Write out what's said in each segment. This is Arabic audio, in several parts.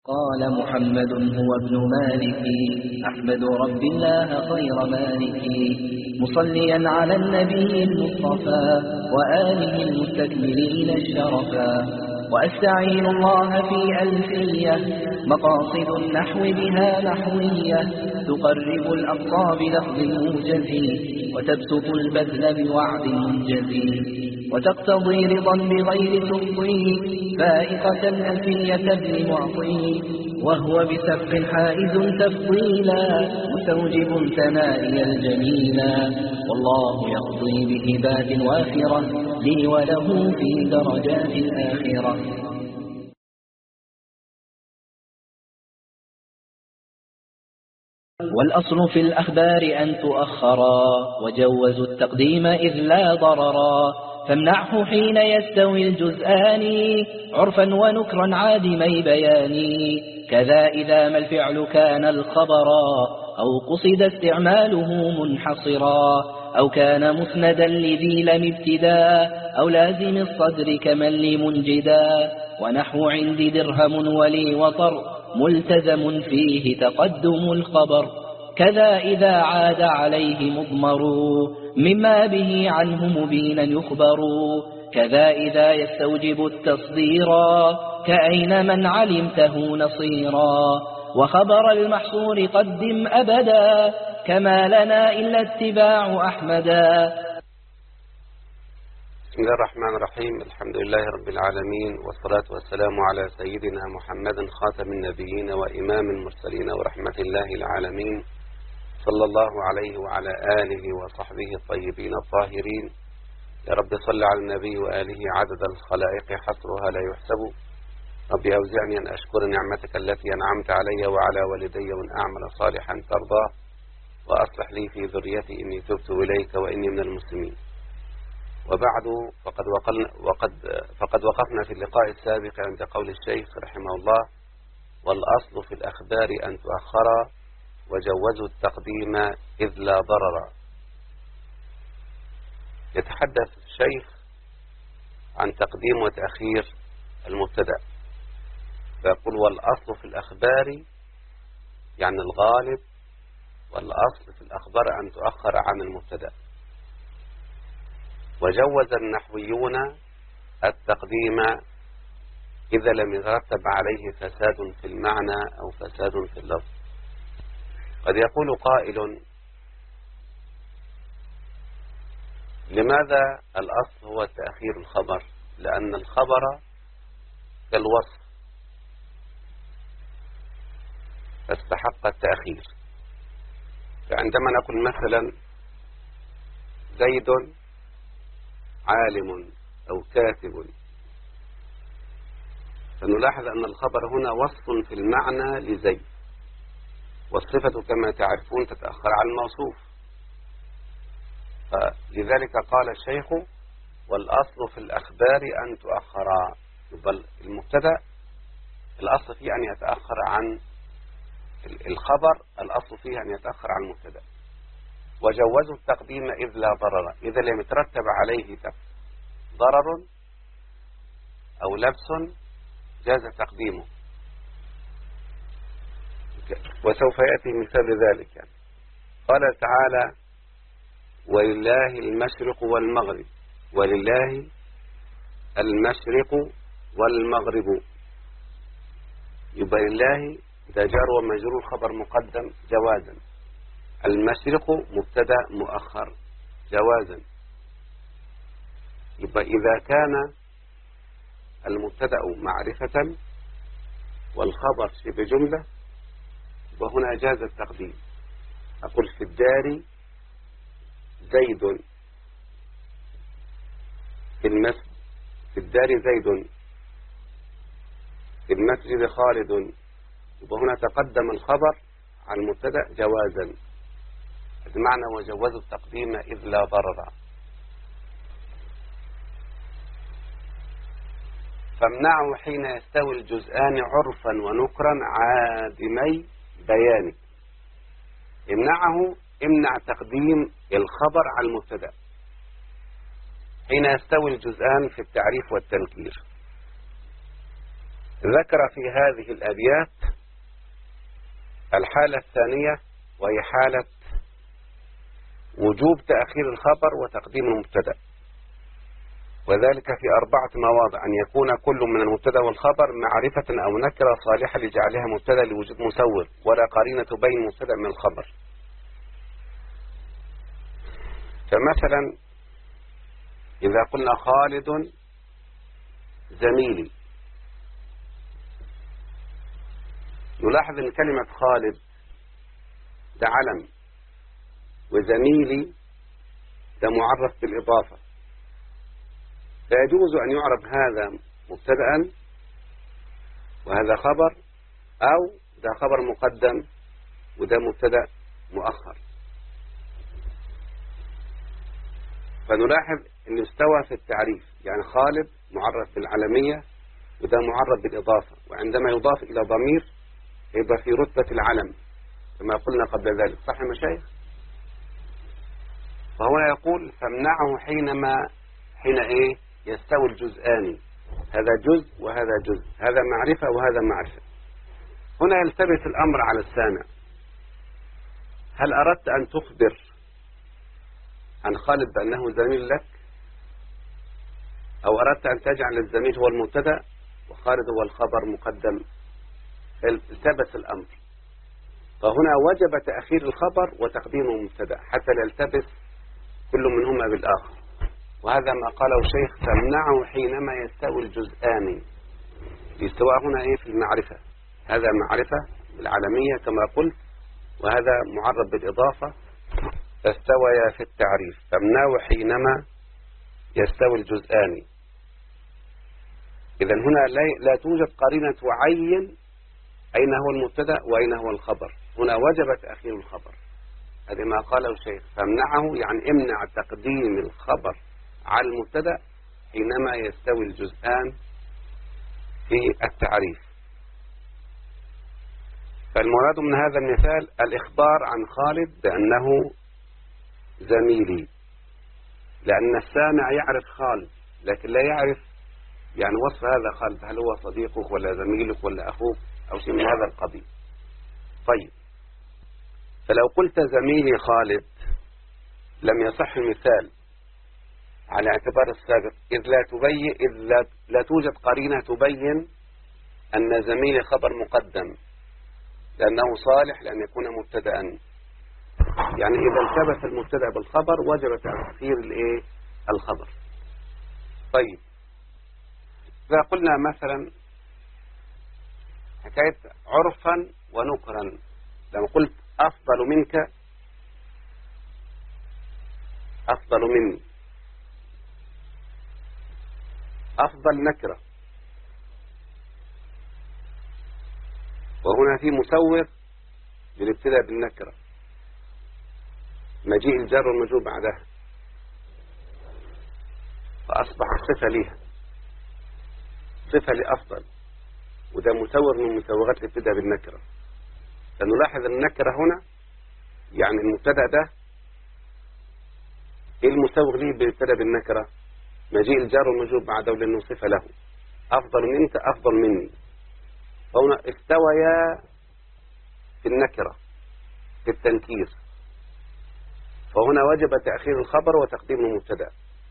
قال محمد هو ابن مالك أحمد رب الله خير مالك مصليا على النبي المصطفى وآله المستكملين الشرفا وأستعين الله في ألفية مقاصد النحو بها نحوية تقرب الأقصى بلفظ موجز وتبسط البذل بوعد منجز وتقتضي رضا بغير تفضي فائقة ألفية ابن معطي وهو بسبق حائز تفضيلا مستوجب ثنائي الجميلا والله يقضي بهبات وافرة لي وله في درجات الآخرة. والأصل في الأخبار أن تؤخرا وجوزوا التقديم إذ لا ضررا فامنعه حين يستوي الجزآن عرفا ونكرا عادمي بيان كذا إذا ما الفعل كان الخبرا أو قصد استعماله منحصرا أو كان مسندا لذي لم ابتدا أو لازم الصدر كمن لمنجدا ونحو عندي درهم ولي وطر ملتزم فيه تقدم الخبر كذا إذا عاد عليه مضمر مما به عنه مبينا يخبر كذا إذا يستوجب التصديرا كأين من علمته نصيرا وخبر المحصور قدم أبدا كما لنا إلا اتباع أحمدا. بسم الله الرحمن الرحيم. الحمد لله رب العالمين والصلاة والسلام على سيدنا محمد خاتم النبيين وإمام المرسلين ورحمة الله العالمين صلى الله عليه وعلى آله وصحبه الطيبين الطاهرين. يا رب صل على النبي وآله عدد الخلائق حصرها لا يحسب. رب أوزعني أن أشكر نعمتك التي أنعمت علي وعلى والدي وأن أعمل صالحا ترضى وأصلح لي في ذريتي إني تبت إليك وإني من المسلمين. وبعد فقد وقفنا في اللقاء السابق عند قول الشيخ رحمه الله: والأصل في الأخبار أن تؤخر وجوزوا التقديم إذ لا ضرر. يتحدث الشيخ عن تقديم وتأخير المبتدأ فيقول: والأصل في الأخبار يعني الغالب والأصل في الأخبار أن تؤخر عن المبتدأ. وجوز النحويون التقديم إذا لم يترتب عليه فساد في المعنى أو فساد في اللفظ. قد يقول قائل: لماذا الأصل هو تأخير الخبر؟ لأن الخبر كالوصف فاستحق التأخير. فعندما نقول مثلا زيد عالم أو كاتب فنلاحظ أن الخبر هنا وصف في المعنى لزيد، والصفة كما تعرفون تتأخر عن الموصوف. فلذلك قال الشيخ: والأصل في الأخبار أن تؤخرا. بل المبتدأ الأصل فيه أن يتأخر عن الخبر، الأصل فيه أن يتأخر عن المبتدأ. وجوزوا التقديم إذ لا ضرر، إذا لم يترتب عليه ضرر أو لبس جاز تقديمه. وسوف يأتي مثال ذلك يعني. قال تعالى: ولله المشرق والمغرب. ولله المشرق والمغرب. يبقى لله إذا جار ومجرور خبر مقدم جوازا، المشرق مبتدا مؤخر جوازا. يبقى إذا كان المبتدا معرفة والخبر شبه جملة وهنا جاز التقديم. أقول: في الدار زيد، في المسجد، في الدار زيد، في المسجد خالد. وهنا تقدم الخبر على المبتدا جوازا، بمعنى وجوزوا التقديم إذ لا ضرر. فامنعه حين يستوي الجزآن عرفا ونكرا عادمي بيان. امنع تقديم الخبر على المبتدا حين يستوي الجزآن في التعريف والتنكير. ذكر في هذه الأبيات الحالة الثانية، وهي حالة وجوب تأخير الخبر وتقديم المبتدأ، وذلك في 4 مواضع: أن يكون كل من المبتدأ والخبر معرفة أو نكرة صالحة لجعلها مبتدأ لوجود مسوغ ولا قرينة تبين المبتدأ من الخبر. فمثلا إذا قلنا خالد زميلي، نلاحظ أن كلمة خالد ده علم، وزميلي ده معرف بالإضافة، فيجوز أن يعرف هذا مبتدأ وهذا خبر، أو ده خبر مقدم وده مبتدأ مؤخر. فنلاحظ أن استوى في التعريف، يعني خالد معرف بالعلمية وده معرف بالإضافة، وعندما يضاف إلى ضمير يبقى في رتبة العلم كما قلنا قبل ذلك. صح يا مشايخ؟ فهنا يقول فامنعه حين إيه؟ يستوي الجزءان، هذا جزء وهذا جزء، هذا معرفة وهذا معرفة. هنا يلتبس الأمر على السامع: هل أردت أن تخبر عن خالد بأنه زميل لك، أو أردت أن تجعل الزميل هو المبتدأ وخالد هو الخبر مقدم؟ التبس الأمر، فهنا وجب تأخير الخبر وتقديم المبتدأ حتى لا يلتبس كل منهما بالآخر. وهذا ما قاله الشيخ: تمنعه حينما يستوي الجزءان. الاستواء هنا إيه؟ في المعرفة، هذا معرفة بالعالمية كما قلت، وهذا معرب بالإضافة، فاستويا في التعريف. تمنعه حينما يستوي الجزءان. إذن هنا لا توجد قرينة تعين أين هو المبتدأ وأين هو الخبر، هنا وجب تأخير الخبر. هذا ما قاله الشيخ: فامنعه يعني امنع تقديم الخبر على المبتدأ حينما يستوي الجزءان في التعريف. فالمراد من هذا المثال الإخبار عن خالد بأنه زميلي، لأن السامع يعرف خالد لكن لا يعرف يعني وصف هذا خالد، هل هو صديقك ولا زميلك ولا أخوك أو شيء من هذا القبيل. طيب، فلو قلت زميلي خالد لم يصح المثال على اعتبار السابق، إذ لا توجد قرينة تبين أن زميلي خبر مقدم، لأنه صالح لأن يكون مبتدأ. يعني إذا التبس المبتدأ بالخبر وجب تأخير الخبر. طيب، إذا قلنا مثلا حكاية عرفا ونكرا، لما قلت أفضل منك أفضل مني، أفضل نكرة، وهنا في مسوغ للابتداء بالنكرة، مجيء الجار والمجرور بعدها، فأصبح صفة لها، صفة لأفضل، وده مسوغ من مسوغات الابتداء بالنكرة. فنلاحظ النكرة هنا يعني المبتدأ ده إيه المسوغ ليه بالابتداء بالنكرة؟ مجيء الجار والمجرور بعده لأنه صفة له. أفضل منك أفضل مني، فهنا استويا في النكرة في التنكير، فهنا وجب تأخير الخبر وتقديم المبتدأ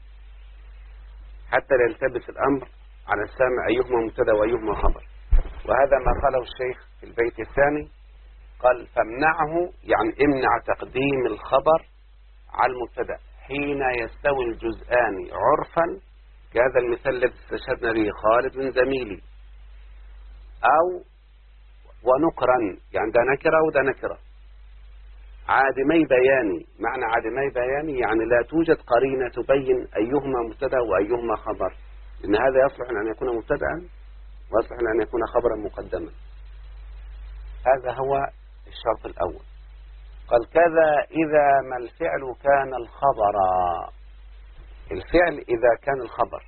حتى لا يلتبس الأمر على السامع أيهما مبتدأ وأيهما خبر. وهذا ما قاله الشيخ في البيت الثاني، قال فامنعه يعني امنع تقديم الخبر على المبتدأ حين يستوي الجزءان عرفا، كهذا المثال الذي استشهدنا به خالد بن زميلي، أو ونكرا يعني ده نكرة وده نكرة، عادمي بياني. معنى عادمي بياني يعني لا توجد قرينة تبين أيهما مبتدأ وأيهما خبر، لأن هذا يصلح أن يكون مبتدأ ويصلح أن يكون خبرا مقدما. هذا هو الشرط الأول. قال كذا إذا ما الفعل كان الخبر، الفعل إذا كان الخبر.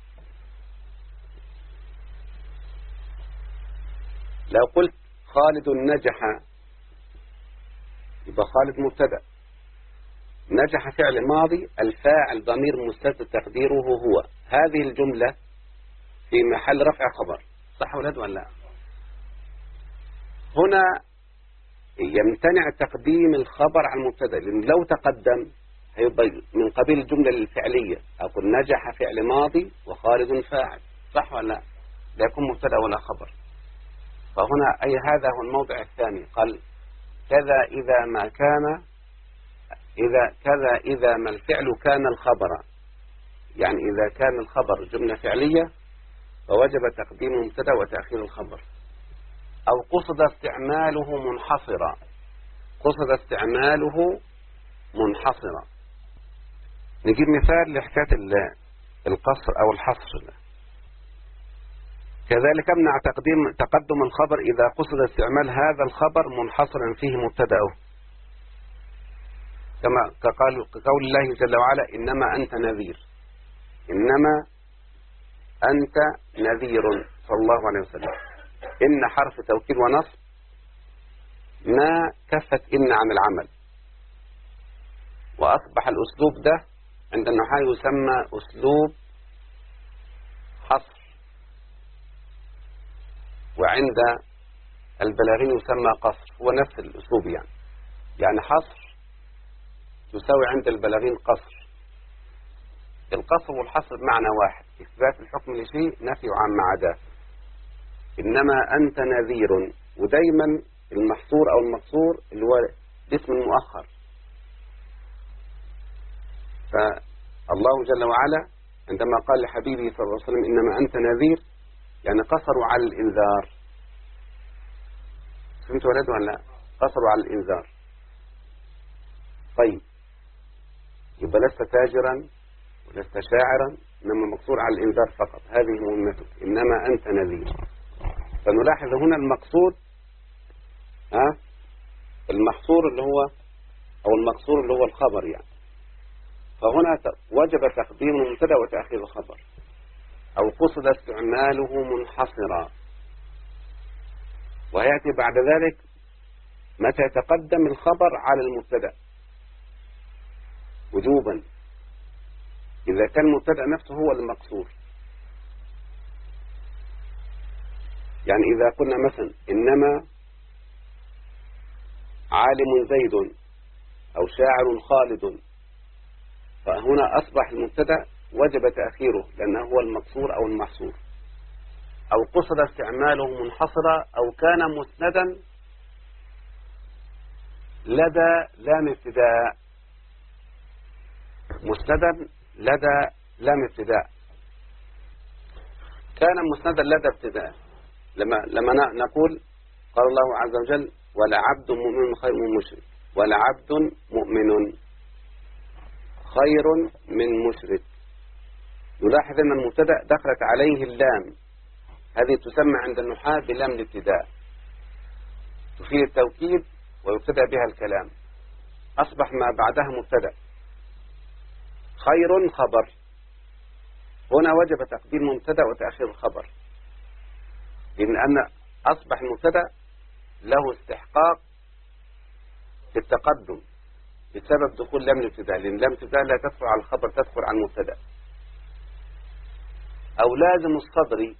لو قلت خالد نجح يبقى خالد مبتدأ، نجح فعل ماضي، الفاعل ضمير مستتر تقديره هو. هذه الجملة في محل رفع خبر، صح ولد ولا لا؟ هنا يمتنع تقديم الخبر على المبتدا، لأن لو تقدم هيبقى من قبيل الجملة الفعلية، أقول نجح فعل ماضي وخالد فاعل، صح ولا لا؟ لا يكون مبتدا ولا خبر. فهنا أي هذا هو الموضع الثاني، قال كذا إذا ما كان، إذا ما الفعل كان الخبر، يعني إذا كان الخبر جملة فعلية فوجب تقديم المبتدا وتأخير الخبر. أو قصد استعماله منحصرا، قصد استعماله منحصرا. نجيب مثال لحكاية القصر أو الحصر. كذلك امنع تقدم الخبر إذا قصد استعمال هذا الخبر منحصرا فيه مبتدأه، كما كقول الله جل وعلا إنما أنت نذير، إنما أنت نذير صلى الله عليه وسلم. إن حرف توكيد ونصب ما كفت إن عن العمل، وأصبح الأسلوب ده عند النحاة يسمى أسلوب حصر، وعند البلاغين يسمى قصر، هو نفس الأسلوب يعني حصر تساوي عند البلاغين قصر. القصر والحصر بمعنى واحد، إثبات الحكم لشيء نفي عما عداه. إنما أنت نذير، ودايما المحصور أو المقصور اللي هو الاسم المؤخر. فالله جل وعلا عندما قال لحبيبه صلى الله عليه وسلم إنما أنت نذير، يعني قصروا على الإنذار. فهمت ولد ولا لا؟ قصروا على الإنذار. طيب، يبقى لست تاجرا ولست شاعرا، إنما مقصور على الإنذار فقط، هذه مهمتك، إنما أنت نذير. فنلاحظ هنا المقصود المحصور اللي هو أو المقصور اللي هو الخبر يعني. فهنا وجب تقديم المبتدا وتأخير الخبر. أو قصد استعماله منحصرا، ويأتي بعد ذلك متى يتقدم الخبر على المبتدا وجوبا، إذا كان المبتدا نفسه هو المقصور. يعني إذا قلنا مثلا إنما عالم زيد أو شاعر خالد، فهنا أصبح المبتدا وجب تأخيره لأنه هو المقصور أو المحصور. أو قصد استعماله منحصرا، أو كان مسندا لدى لام ابتداء، مسندا لدى لام ابتداء. كان مسندا لدى ابتداء لما نقول قال الله عز وجل ولعبد مؤمن خير من مشرك، ولعبد مؤمن خير من مشرك. نلاحظ أن المبتدا دخلت عليه اللام، هذه تسمى عند النحاة بلام الابتداء، تفيد التوكيد ويبتدأ بها الكلام. أصبح ما بعدها مبتدا، خير خبر. هنا وجب تقديم مبتدا وتأخير الخبر، لأن أصبح المبتدا له استحقاق في التقدم بسبب دخول لام الابتداء، لأن لام الابتداء لا تدخل على الخبر، تدخل على المبتدا. أو لازم الصدر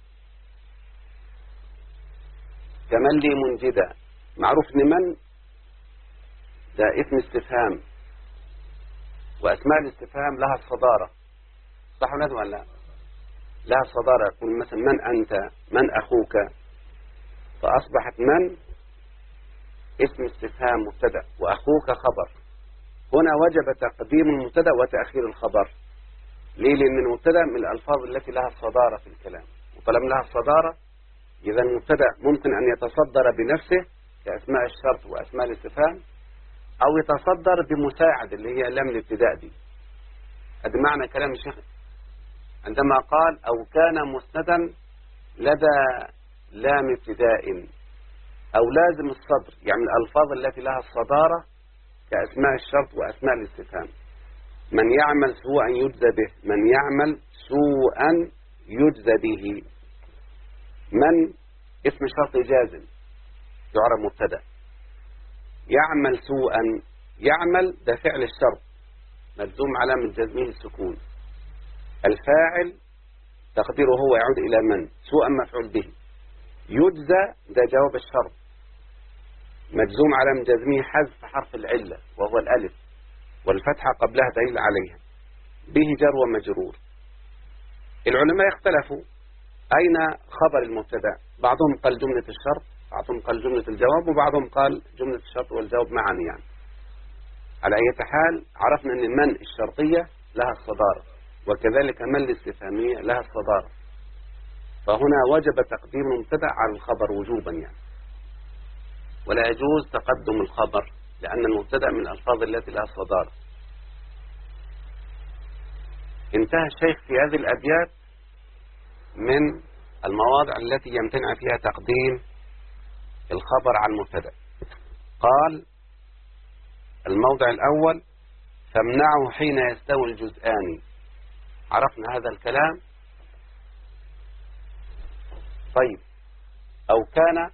كمن لي منجدا، معروف لمن ده اسم استفهام، وأسماء الاستفهام لها الصدارة، صح ولا لا؟ لها الصدارة. يقول مثلا من أنت، من أخوك، فأصبحت من اسم استفهام مبتدا وأخوك خبر. هنا وجب تقديم المبتدا وتأخير الخبر. ليه؟ لأن المبتدا من الألفاظ التي لها الصدارة في الكلام، وطالما لها الصدارة إذا المبتدا ممكن أن يتصدر بنفسه كأسماء الشرط وأسماء الاستفهام، أو يتصدر بمساعد اللي هي لام الابتداء دي. هذا معنى كلام الشيخ عندما قال أو كان مسندا لدى لام ابتداء، أو لازم الصدر، يعني الألفاظ التي لها الصدارة كأسماء الشرط وأسماء الاستفهام. من يعمل سوءا يجزى به، من يعمل سوءا يجزى به. من اسم شرط جازم يعرب مبتدا. يعمل سوءا، يعمل ده فعل الشرط مجزوم علامة جزمه السكون. الفاعل تقديره هو يعود إلى من، سوءا مفعول به. يجزى ده جواب الشرط مجزوم على جزمه حذف حرف العلة وهو الألف والفتحة قبلها دليل عليها به جر ومجرور. العلماء اختلفوا أين خبر المبتدا، بعضهم قال جملة الشرط، بعضهم قال جملة الجواب، وبعضهم قال جملة الشرط والجواب معا يعني. على أي حال عرفنا أن من الشرطية لها الصدارة وكذلك من الاستفهامية لها الصدارة، فهنا وجب تقديم المبتدا على الخبر وجوبا يعني، ولا يجوز تقدم الخبر لأن المبتدا من الألفاظ التي لها الصدارة. انتهى الشيخ في هذه الأبيات من المواضع التي يمتنع فيها تقديم الخبر على المبتدا. قال الموضع الأول فامنعه حين يستوي الجزءان. عرفنا هذا الكلام. طيب أو كان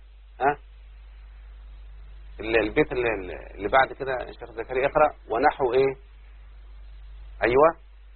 البيت اللي بعد كده الشيخ زكريا اقرأ ونحو ايه. ايوه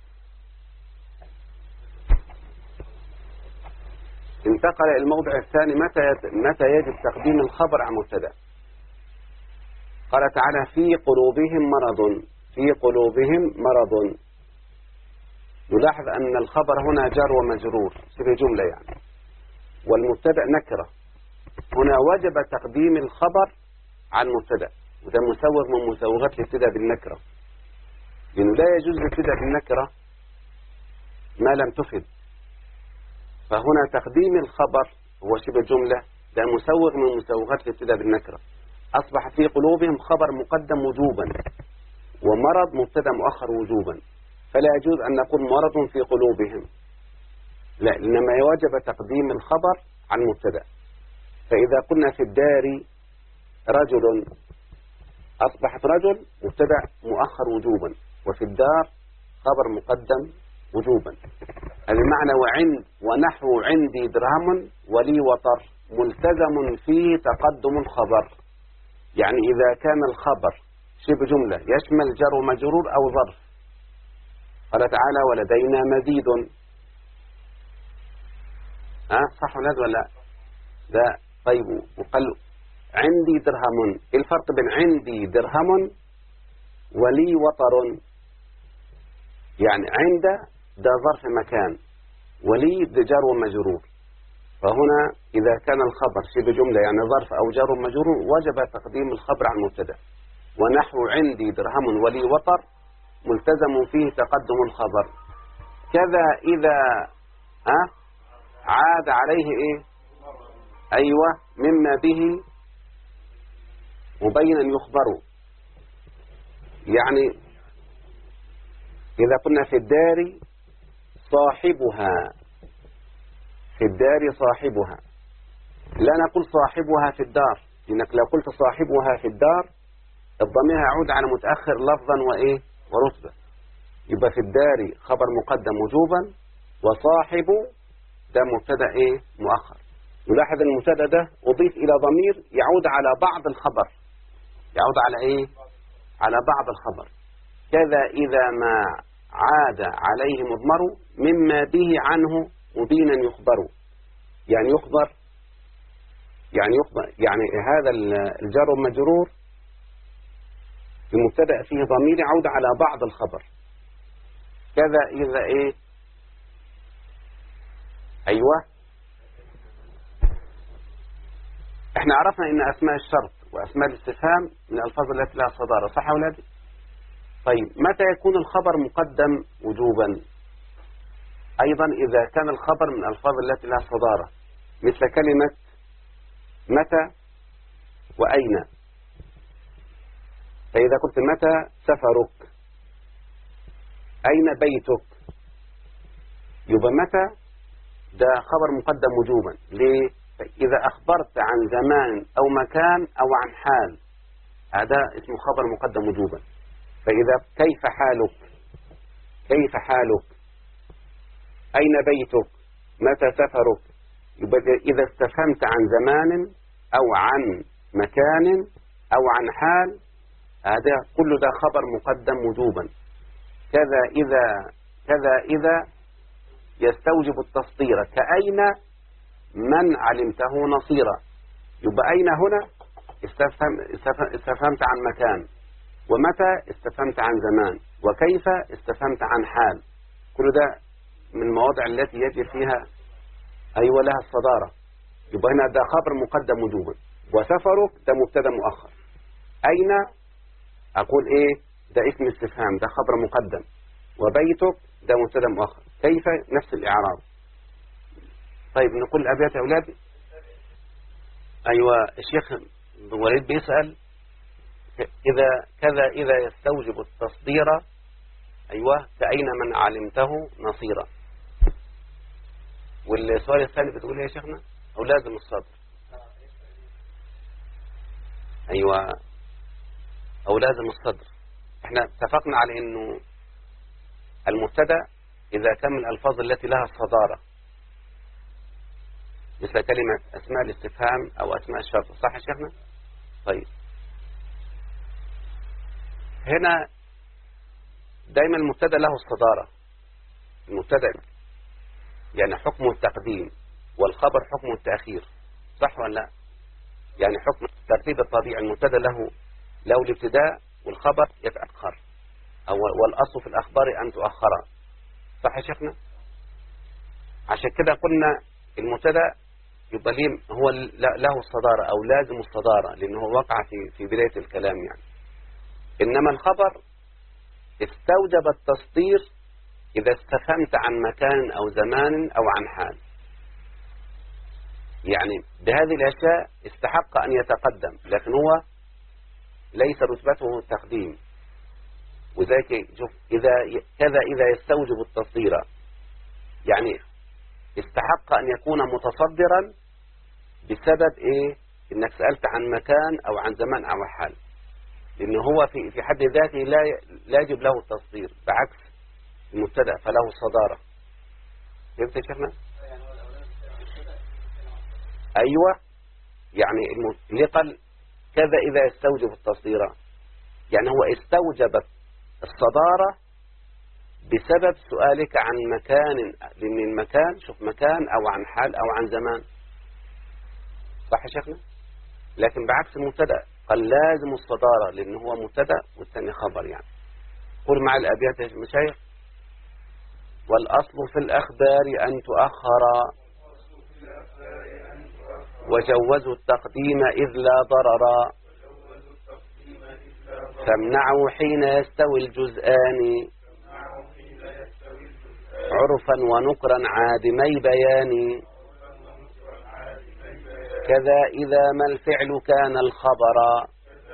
انتقل الموضع الثاني متى يجب تقديم الخبر عن مبتدا. قال تعالى في قلوبهم مرض، في قلوبهم مرض. نلاحظ أن الخبر هنا جار ومجرور شبه جملة يعني، والمبتدا نكرة. هنا وجب تقديم الخبر عن مبتدا، وده مسوغ من مسوغات الابتداء بالنكرة، لأنه لا يجوز الابتداء بالنكرة ما لم تفد. فهنا تقديم الخبر هو شبه جملة، ده مسوغ من مسوغات الابتداء بالنكرة. أصبح في قلوبهم خبر مقدم وجوبا، ومرض مبتدا مؤخر وجوبا، فلا يجوز أن نقول مرض في قلوبهم، لا، إنما يوجب تقديم الخبر عن مبتدا. فإذا قلنا في الدار رجل أصبحت رجل مبتدا مؤخر وجوبا، وفي الدار خبر مقدم وجوبا. المعنى ونحو عندي درهم ولي وطر ملتزم فيه تقدم الخبر، يعني إذا كان الخبر شبه جملة يشمل جر ومجرور أو ظرف. قال تعالى ولدينا مزيد. صح ولا لا؟ ده طيب. وقال عندي درهم. إيه الفرق بين عندي درهم ولي وطر؟ يعني عند ده ظرف مكان، ولي ده جار ومجرور. فهنا إذا كان الخبر شبه جملة يعني ظرف أو جار ومجرور وجب تقديم الخبر عن المبتدا. ونحو عندي درهم ولي وطر ملتزم فيه تقدم الخبر. كذا إذا عاد عليه إيه؟ أيوة مما به مبينا يخبر. يعني إذا قلنا في الدار صاحبها، في الدار صاحبها، لا نقول صاحبها في الدار، لأنك لو قلت صاحبها في الدار الضمير يعود على متأخر لفظا وإيه ورتبة. يبقى في الدار خبر مقدم وجوبا، وصاحب ده مبتدا إيه مؤخر. نلاحظ المبتدا ده أضيف إلى ضمير يعود على بعض الخبر، يعود على إيه؟ على بعض الخبر. كذا إذا ما عاد عليه مضمر مما به عنه مبينا يخبر، يعني يخبر يعني هذا الجار والمجرور المبتدا فيه ضمير يعود على بعض الخبر. كذا إذا إيه؟ أيوة احنا عرفنا ان اسماء الشرط واسماء الاستفهام من الالفاظ التي لها صدارة، صح ولا لا؟ طيب متى يكون الخبر مقدم وجوبا؟ ايضا اذا كان الخبر من الالفاظ التي لها صدارة، مثل كلمة متى واين. فاذا قلت متى سفرك، اين بيتك، يبقى متى ده خبر مقدم وجوبا. ليه؟ إذا أخبرت عن زمان أو مكان أو عن حال هذا اسمه خبر مقدم وجوبا. فإذا كيف حالك، كيف حالك، أين بيتك، متى سفرك، يبقى إذا استفهمت عن زمان أو عن مكان أو عن حال هذا كل ده خبر مقدم وجوبا. كذا إذا يستوجب التصدير، كأين من علمته نصيرا. يبقى أين هنا استفهمت عن مكان، ومتى استفهمت عن زمان، وكيف استفهمت عن حال. كل ده من المواضع التي يجب فيها أيوة لها الصدارة. يبقى هنا ده خبر مقدم وجوبا، وسفرك ده مبتدا مؤخر. أين أقول إيه؟ ده اسم استفهام، ده خبر مقدم. وبيتك ده مبتدا مؤخر. كيف نفس الإعراب. طيب نقول الأبيات يا أولادي. أيوة الشيخ وليد بيسأل إذا يستوجب التصدير أيوة كأين من علمته نصيرا. والسؤال الثاني بتقول إيه يا شيخنا؟ أو لازم الصدر. أيوة أو لازم الصدر. احنا اتفقنا على إنه المبتدا إذا كان من الألفاظ التي لها الصدارة، مثل كلمة أسماء الاستفهام أو أسماء الشرط. صح يا شيخنا؟ طيب هنا دايما المبتدا له الصدارة. المبتدا يعني حكم التقديم، والخبر حكم التأخير. صح ولا لا؟ يعني حكم الترتيب الطبيعي المبتدا له الابتداء، والخبر يتأخر، والأصل في الأخبار أن تؤخر. صح يا شيخنا؟ عشان كده قلنا المبتدا يبقى ليه هو له الصدارة أو لازم الصدارة، لأنه وقع في بداية الكلام يعني. إنما الخبر استوجب التصدير إذا استفهمت عن مكان أو زمان أو عن حال. يعني بهذه الأشياء استحق أن يتقدم، لكن هو ليس رتبته التقديم. وذلك شوف إذا يستوجب التصدير، يعني استحق أن يكون متصدرا بسبب إيه؟ إنك سألت عن مكان أو عن زمان أو حال، لأنه هو في حد ذاته لا يجب له التصدير، بعكس المبتدأ فله الصدارة. فهمت يا شيخنا؟ أيوة يعني اللي قال كذا إذا يستوجب التصدير، يعني هو استوجب الصدارة بسبب سؤالك عن مكان، لأن المكان شوف مكان أو عن حال أو عن زمان. صح يا شيخنا؟ لكن بعكس المبتدأ قال لازم الصدارة، لأنه هو مبتدأ والثاني خبر. يعني قل مع الأبيات يا مشايخ: والأصل في الأخبار أن تؤخر، وجوزوا التقديم إذ لا ضرر، فامنعوا حين يستوي الجزآن، عرفا ونكرا عادمي بيان، كذا إذا ما الفعل كان الخبر،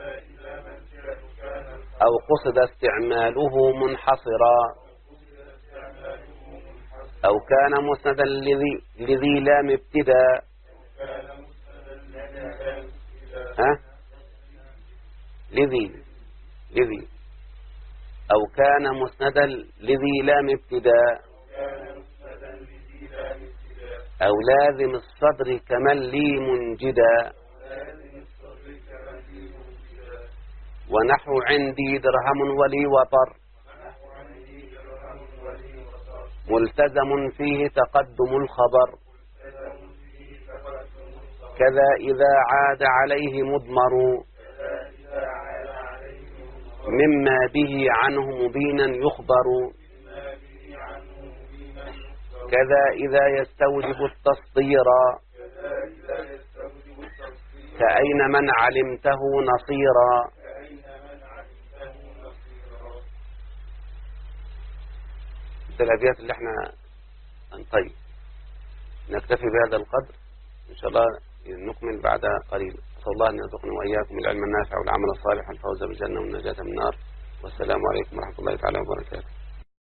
أو قصد استعماله منحصرا، أو كان مسندا لذي لام ابتداء، لذي أو كان مسندا لذي لام ابتداء، أو لازم الصدر كمن لي منجدا، ونحو عندي درهم ولي وطر، ملتزم فيه تقدم الخبر، كذا إذا عاد عليه مضمر، مما به عنه مبينا يخبر، كذا إذا يستوجب التصدير، كأين من علمته نصيرا. الأبيات اللي احنا طيب نكتفي بهذا القدر إن شاء الله، نكمل بعدها قليلا. أسأل الله أن يرزقنا وإياكم العلم النافع والعمل الصالح والفوز بالجنة والنجاة من النار. والسلام عليكم ورحمة الله تعالى وبركاته.